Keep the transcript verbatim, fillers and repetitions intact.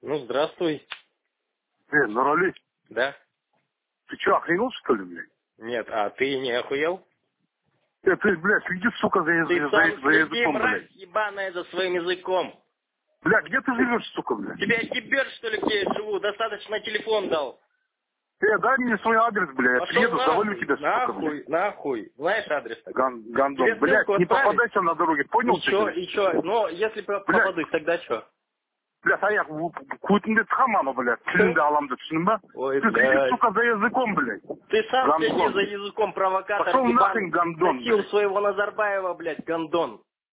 Ну, здравствуй. Э, Нурали, Да? ты что, охренел, что ли, блядь? Нет, а ты не охуел? Э, ты, блядь, следи, сука, за, Ты язы- сам за, за следи, языком, мразь блядь. ебаная, за своим языком. Блядь, где ты живешь, сука, блядь? Тебя кибер, что ли, где я живу? Достаточно телефон дал. Э, дай мне свой адрес, блядь, я Пошел приеду, завалю нахуй, тебя, сука, блядь. нахуй, нахуй. Знаешь адрес такой? Ган, гандон. Тебе Блядь, ссылку не отправить? попадайся на дороге, понял И ты, чё, блядь? и чё? Ну, если по- Блядь, попадусь, тогда чё? блядь, а я кутынды тхаману, блядь, тілінде аламды, түсіндің ба? Ой, Ты следи, блядь. сука, за языком, блядь. Ты сам следи Гандон. за языком, провокатор Пошел нахрен, ебаный. гандон, Носил блядь. своего Назарбаева, блядь, гандон.